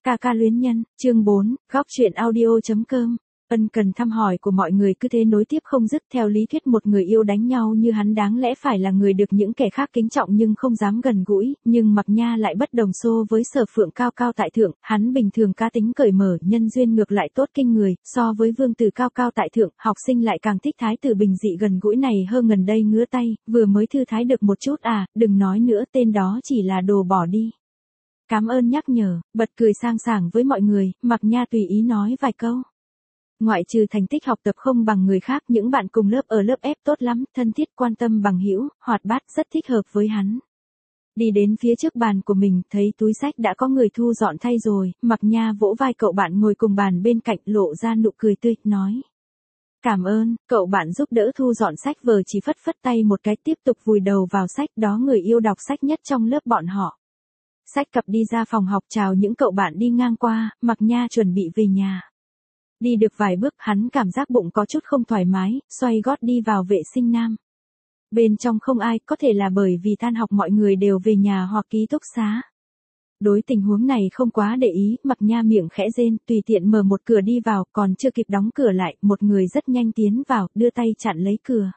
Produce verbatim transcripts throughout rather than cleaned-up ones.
Ca ca luyến nhân, chương bốn, góc truyện audio.com. Ân cần thăm hỏi của mọi người cứ thế nối tiếp không dứt. Theo lý thuyết một người yêu đánh nhau như hắn đáng lẽ phải là người được những kẻ khác kính trọng nhưng không dám gần gũi, nhưng Mạc Nha lại bất đồng xô với Sở Phượng cao cao tại thượng, hắn bình thường cá tính cởi mở, nhân duyên ngược lại tốt kinh người, so với vương tử cao cao tại thượng, học sinh lại càng thích thái tử bình dị gần gũi này hơn. Gần đây ngứa tay, vừa mới thư thái được một chút à, đừng nói nữa, tên đó chỉ là đồ bỏ đi. Cảm ơn nhắc nhở, bật cười sang sảng với mọi người, Mạc Nha tùy ý nói vài câu. Ngoại trừ thành tích học tập không bằng người khác, những bạn cùng lớp ở lớp F tốt lắm, thân thiết, quan tâm, bằng hữu, hoạt bát, rất thích hợp với hắn. Đi đến phía trước bàn của mình, thấy túi sách đã có người thu dọn thay rồi, Mạc Nha vỗ vai cậu bạn ngồi cùng bàn bên cạnh, lộ ra nụ cười tươi, nói. Cảm ơn, cậu bạn giúp đỡ thu dọn sách vở chỉ phất phất tay một cái tiếp tục vùi đầu vào sách, đó người yêu đọc sách nhất trong lớp bọn họ. Xách cặp đi ra phòng học chào những cậu bạn đi ngang qua, Mạc Nha chuẩn bị về nhà. Đi được vài bước hắn cảm giác bụng có chút không thoải mái, xoay gót đi vào vệ sinh nam. Bên trong không ai, có thể là bởi vì tan học mọi người đều về nhà hoặc ký túc xá. Đối tình huống này không quá để ý, Mạc Nha miệng khẽ rên, tùy tiện mở một cửa đi vào, còn chưa kịp đóng cửa lại, một người rất nhanh tiến vào, đưa tay chặn lấy cửa.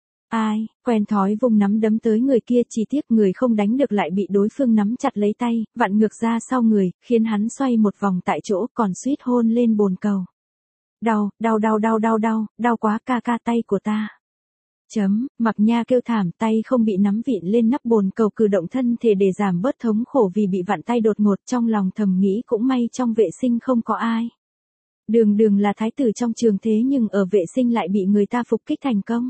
Ai, quen thói vùng nắm đấm tới người kia, chỉ tiếc người không đánh được lại bị đối phương nắm chặt lấy tay, vặn ngược ra sau người, khiến hắn xoay một vòng tại chỗ, còn suýt hôn lên bồn cầu. Đau, đau đau đau đau đau, đau quá, ca ca, tay của ta. Chấm, Mạc Nha kêu thảm, tay không bị nắm vịn lên nắp bồn cầu, cử động thân thể để giảm bớt thống khổ vì bị vặn tay đột ngột, trong lòng thầm nghĩ cũng may trong vệ sinh không có ai. Đường đường là thái tử trong trường thế nhưng ở vệ sinh lại bị người ta phục kích thành công.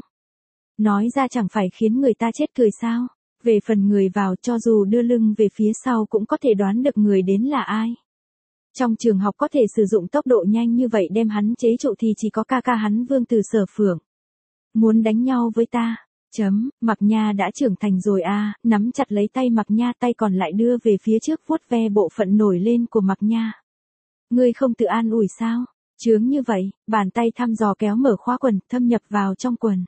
Nói ra chẳng phải khiến người ta chết cười sao? Về phần người vào, cho dù đưa lưng về phía sau cũng có thể đoán được người đến là ai. Trong trường học có thể sử dụng tốc độ nhanh như vậy đem hắn chế trụ thì chỉ có ca ca hắn vương tử Sở Phượng. Muốn đánh nhau với ta? Chấm, Mạc Nha đã trưởng thành rồi à, nắm chặt lấy tay Mạc Nha, tay còn lại đưa về phía trước vuốt ve bộ phận nổi lên của Mạc Nha. Ngươi không tự an ủi sao? Chướng như vậy, bàn tay thăm dò kéo mở khóa quần, thâm nhập vào trong quần.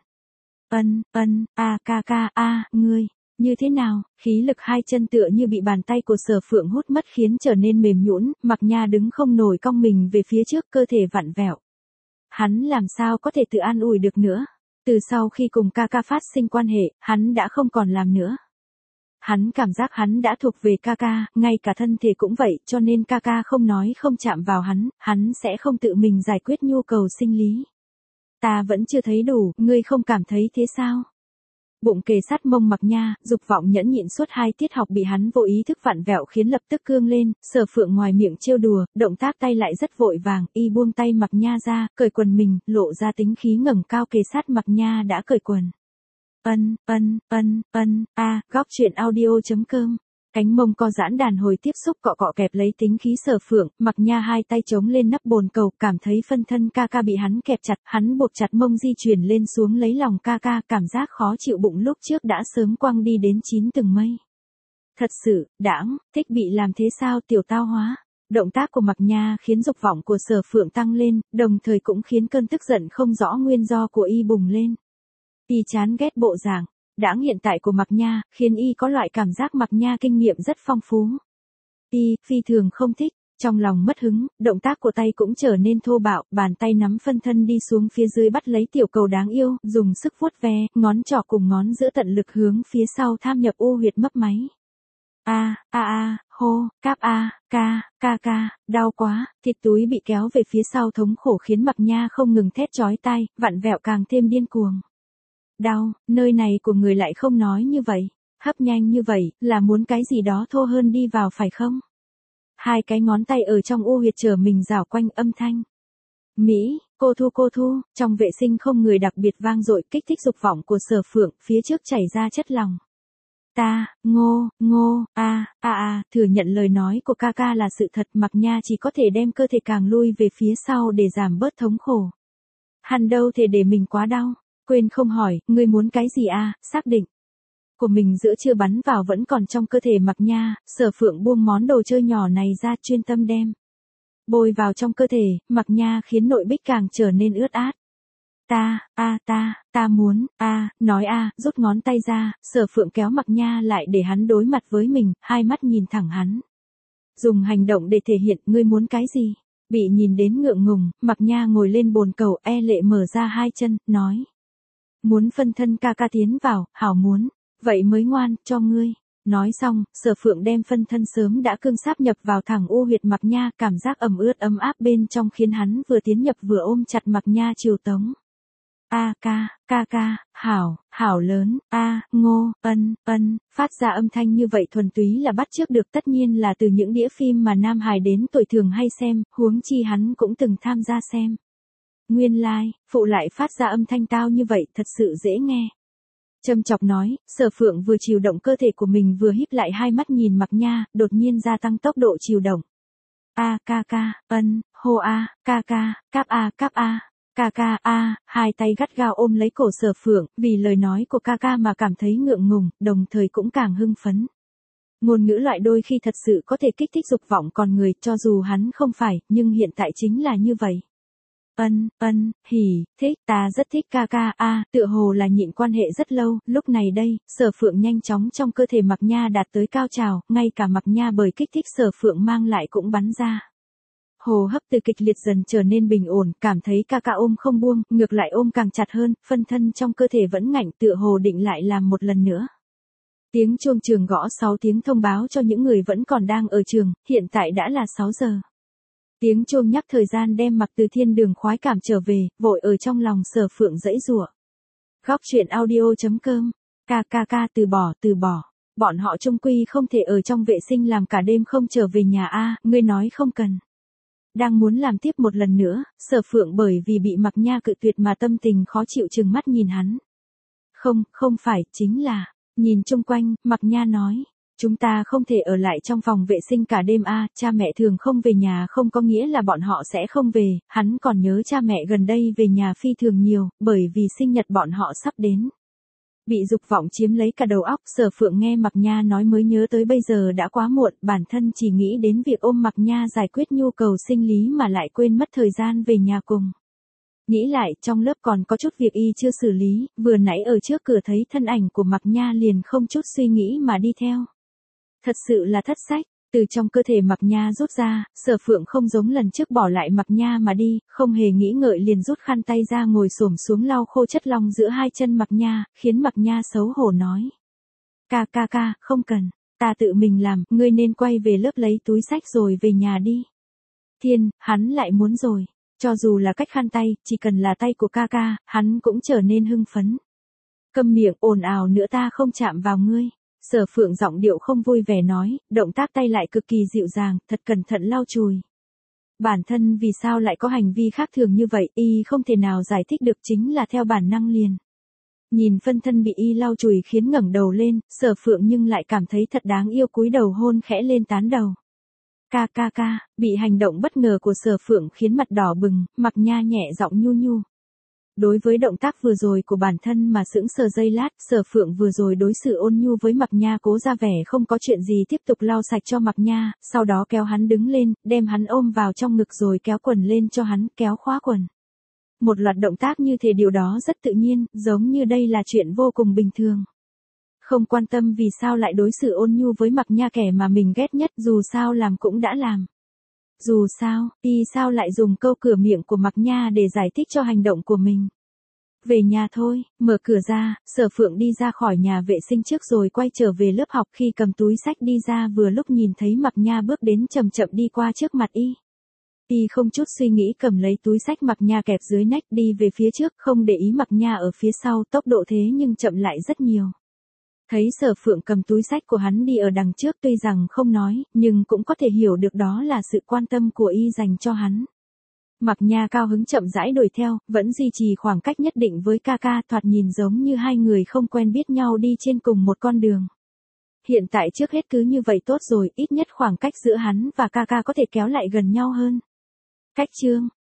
Ân, ân, a ca ca, a, ngươi, như thế nào? Khí lực hai chân tựa như bị bàn tay của Sở Phượng hút mất khiến trở nên mềm nhũn, Mạc Nha đứng không nổi, cong mình về phía trước, cơ thể vặn vẹo. Hắn làm sao có thể tự an ủi được nữa? Từ sau khi cùng ca ca phát sinh quan hệ, hắn đã không còn làm nữa. Hắn cảm giác hắn đã thuộc về ca ca, ngay cả thân thể cũng vậy, cho nên ca ca không nói không chạm vào hắn, hắn sẽ không tự mình giải quyết nhu cầu sinh lý. Ta vẫn chưa thấy đủ, ngươi không cảm thấy thế sao? Bụng kề sát mông Mạc Nha, dục vọng nhẫn nhịn suốt hai tiết học bị hắn vô ý thức vặn vẹo khiến lập tức cương lên, Sở Phượng ngoài miệng trêu đùa, động tác tay lại rất vội vàng, y buông tay Mạc Nha ra, cởi quần mình, lộ ra tính khí ngẩng cao kề sát Mạc Nha đã cởi quần. Ân, ân, ân, ân, a, góc truyện audio.com. Cánh mông co giãn đàn hồi tiếp xúc cọ cọ kẹp lấy tính khí Sở Phượng, Mạc Nha hai tay chống lên nắp bồn cầu, cảm thấy phân thân ca ca bị hắn kẹp chặt, hắn buộc chặt mông di chuyển lên xuống lấy lòng ca ca, cảm giác khó chịu bụng lúc trước đã sớm quăng đi đến chín tầng mây. Thật sự, đãng, thích bị làm thế sao tiểu tao hóa. Động tác của Mạc Nha khiến dục vọng của Sở Phượng tăng lên, đồng thời cũng khiến cơn tức giận không rõ nguyên do của y bùng lên. Y chán ghét bộ dạng đãng hiện tại của Mạc Nha, khiến y có loại cảm giác Mạc Nha kinh nghiệm rất phong phú. Y, phi thường không thích, trong lòng mất hứng, động tác của tay cũng trở nên thô bạo, bàn tay nắm phân thân đi xuống phía dưới bắt lấy tiểu cầu đáng yêu, dùng sức vuốt ve, ngón trỏ cùng ngón giữa tận lực hướng phía sau tham nhập u huyệt mấp máy. A, a a, hô, cáp a, ca, ca ca, đau quá, thịt túi bị kéo về phía sau thống khổ khiến Mạc Nha không ngừng thét chói tai, vặn vẹo càng thêm điên cuồng. Đau, nơi này của người lại không nói như vậy, hấp nhanh như vậy, là muốn cái gì đó thô hơn đi vào phải không? Hai cái ngón tay ở trong u huyệt trở mình rảo quanh âm thanh. Mỹ, cô thu cô thu, trong vệ sinh không người đặc biệt vang dội kích thích dục vọng của Sở Phượng, phía trước chảy ra chất lòng. Ta, ngô, ngô, a, a a, thừa nhận lời nói của ca ca là sự thật, Mạc Nha chỉ có thể đem cơ thể càng lui về phía sau để giảm bớt thống khổ. Hắn đâu thể để mình quá đau. Quên không hỏi, ngươi muốn cái gì à, xác định. Của mình giữa chưa bắn vào vẫn còn trong cơ thể Mạc Nha, Sở Phượng buông món đồ chơi nhỏ này ra chuyên tâm đem. Bôi vào trong cơ thể, Mạc Nha khiến nội bích càng trở nên ướt át. Ta, a ta, ta muốn, a nói a rút ngón tay ra, Sở Phượng kéo Mạc Nha lại để hắn đối mặt với mình, hai mắt nhìn thẳng hắn. dùng hành động để thể hiện ngươi muốn cái gì. Bị nhìn đến ngượng ngùng, Mạc Nha ngồi lên bồn cầu e lệ mở ra hai chân, nói. Muốn phân thân ca ca tiến vào, hảo muốn. Vậy mới ngoan, cho ngươi. Nói xong, Sở Phượng đem phân thân sớm đã cương sáp nhập vào thẳng u huyệt Mạc Nha, cảm giác ẩm ướt ấm áp bên trong khiến hắn vừa tiến nhập vừa ôm chặt Mạc Nha chiều tống. A ca, ca ca, hảo, hảo lớn, a, ngô, ân, ân, phát ra âm thanh như vậy thuần túy là bắt chước được tất nhiên là từ những đĩa phim mà Nam Hải đến tuổi thường hay xem, huống chi hắn cũng từng tham gia xem. Nguyên lai, like, phụ lại phát ra âm thanh tao như vậy thật sự dễ nghe. Châm chọc nói, Sở Phượng vừa chiều động cơ thể của mình vừa híp lại hai mắt nhìn Mạc Nha, đột nhiên gia tăng tốc độ chiều động. A ca ca, ân, hô a, ca ca, cáp a, cáp a. Ca ca a, hai tay gắt gao ôm lấy cổ Sở Phượng, vì lời nói của ca ca mà cảm thấy ngượng ngùng, đồng thời cũng càng hưng phấn. Ngôn ngữ loại đôi khi thật sự có thể kích thích dục vọng con người, cho dù hắn không phải, nhưng hiện tại chính là như vậy. Ân, ân, hỉ, thích, ta rất thích ca ca a, tựa hồ là nhịn quan hệ rất lâu, lúc này đây, Sở Phượng nhanh chóng trong cơ thể Mạc Nha đạt tới cao trào, ngay cả Mạc Nha bởi kích thích Sở Phượng mang lại cũng bắn ra. Hồ hấp từ kịch liệt dần trở nên bình ổn, cảm thấy ca ca ôm không buông, ngược lại ôm càng chặt hơn, phân thân trong cơ thể vẫn ngạnh tựa hồ định lại làm một lần nữa. Tiếng chuông trường gõ sáu tiếng thông báo cho những người vẫn còn đang ở trường, hiện tại đã là sáu giờ. Tiếng chuông nhắc thời gian đem Mặc Từ thiên đường khoái cảm trở về, vội ở trong lòng Sở Phượng dãy giụa. Góc truyện audio chấm com, ca ca ca từ bỏ từ bỏ, bọn họ chung quy không thể ở trong vệ sinh làm cả đêm không trở về nhà a, ngươi nói không cần. Đang muốn làm tiếp một lần nữa, Sở Phượng bởi vì bị Mạc Nha cự tuyệt mà tâm tình khó chịu trừng mắt nhìn hắn. Không, không phải, chính là, nhìn chung quanh, Mạc Nha nói, chúng ta không thể ở lại trong phòng vệ sinh cả đêm a, cha mẹ thường không về nhà không có nghĩa là bọn họ sẽ không về, hắn còn nhớ cha mẹ gần đây về nhà phi thường nhiều, bởi vì sinh nhật bọn họ sắp đến. Bị dục vọng chiếm lấy cả đầu óc, Sở Phượng nghe Mạc Nha nói mới nhớ tới bây giờ đã quá muộn, bản thân chỉ nghĩ đến việc ôm Mạc Nha giải quyết nhu cầu sinh lý mà lại quên mất thời gian về nhà cùng. Nghĩ lại, trong lớp còn có chút việc y chưa xử lý, vừa nãy ở trước cửa thấy thân ảnh của Mạc Nha liền không chút suy nghĩ mà đi theo. Thật sự là thất sách. Từ trong cơ thể Mạc Nha rút ra, Sở Phượng không giống lần trước bỏ lại Mạc Nha mà đi, không hề nghĩ ngợi liền rút khăn tay ra ngồi xổm xuống lau khô chất lỏng giữa hai chân Mạc Nha, khiến Mạc Nha xấu hổ nói. Ca ca ca, không cần, ta tự mình làm, ngươi nên quay về lớp lấy túi xách rồi về nhà đi. Thiên, hắn lại muốn rồi, cho dù là cách khăn tay, chỉ cần là tay của ca ca, hắn cũng trở nên hưng phấn. Câm miệng, ồn ào nữa ta không chạm vào ngươi. Sở Phượng giọng điệu không vui vẻ nói, động tác tay lại cực kỳ dịu dàng, thật cẩn thận lau chùi. Bản thân vì sao lại có hành vi khác thường như vậy, y không thể nào giải thích được chính là theo bản năng liền. Nhìn phân thân bị y lau chùi khiến ngẩng đầu lên, Sở Phượng nhưng lại cảm thấy thật đáng yêu cúi đầu hôn khẽ lên tán đầu. Ca ca ca, bị hành động bất ngờ của Sở Phượng khiến mặt đỏ bừng, Mạc Nha nhẹ giọng nhu nhu. Đối với động tác vừa rồi của bản thân mà sững sờ giây lát, Sở Phượng vừa rồi đối xử ôn nhu với Mạc Nha cố ra vẻ không có chuyện gì tiếp tục lau sạch cho Mạc Nha, sau đó kéo hắn đứng lên, đem hắn ôm vào trong ngực rồi kéo quần lên cho hắn, kéo khóa quần. Một loạt động tác như thế điều đó rất tự nhiên, giống như đây là chuyện vô cùng bình thường. Không quan tâm vì sao lại đối xử ôn nhu với Mạc Nha kẻ mà mình ghét nhất, dù sao làm cũng đã làm. Dù sao, y sao lại dùng câu cửa miệng của Mạc Nha để giải thích cho hành động của mình. Về nhà thôi, mở cửa ra, Sở Phượng đi ra khỏi nhà vệ sinh trước rồi quay trở về lớp học, khi cầm túi sách đi ra vừa lúc nhìn thấy Mạc Nha bước đến chậm chậm đi qua trước mặt y. Y không chút suy nghĩ cầm lấy túi sách Mạc Nha kẹp dưới nách đi về phía trước, không để ý Mạc Nha ở phía sau, tốc độ thế nhưng chậm lại rất nhiều. Thấy Sở Phượng cầm túi sách của hắn đi ở đằng trước, tuy rằng không nói, nhưng cũng có thể hiểu được đó là sự quan tâm của y dành cho hắn. Mạc Nha cao hứng chậm rãi đuổi theo, vẫn duy trì khoảng cách nhất định với ca ca, thoạt nhìn giống như hai người không quen biết nhau đi trên cùng một con đường. Hiện tại trước hết cứ như vậy tốt rồi, ít nhất khoảng cách giữa hắn và ca ca có thể kéo lại gần nhau hơn. Cách chương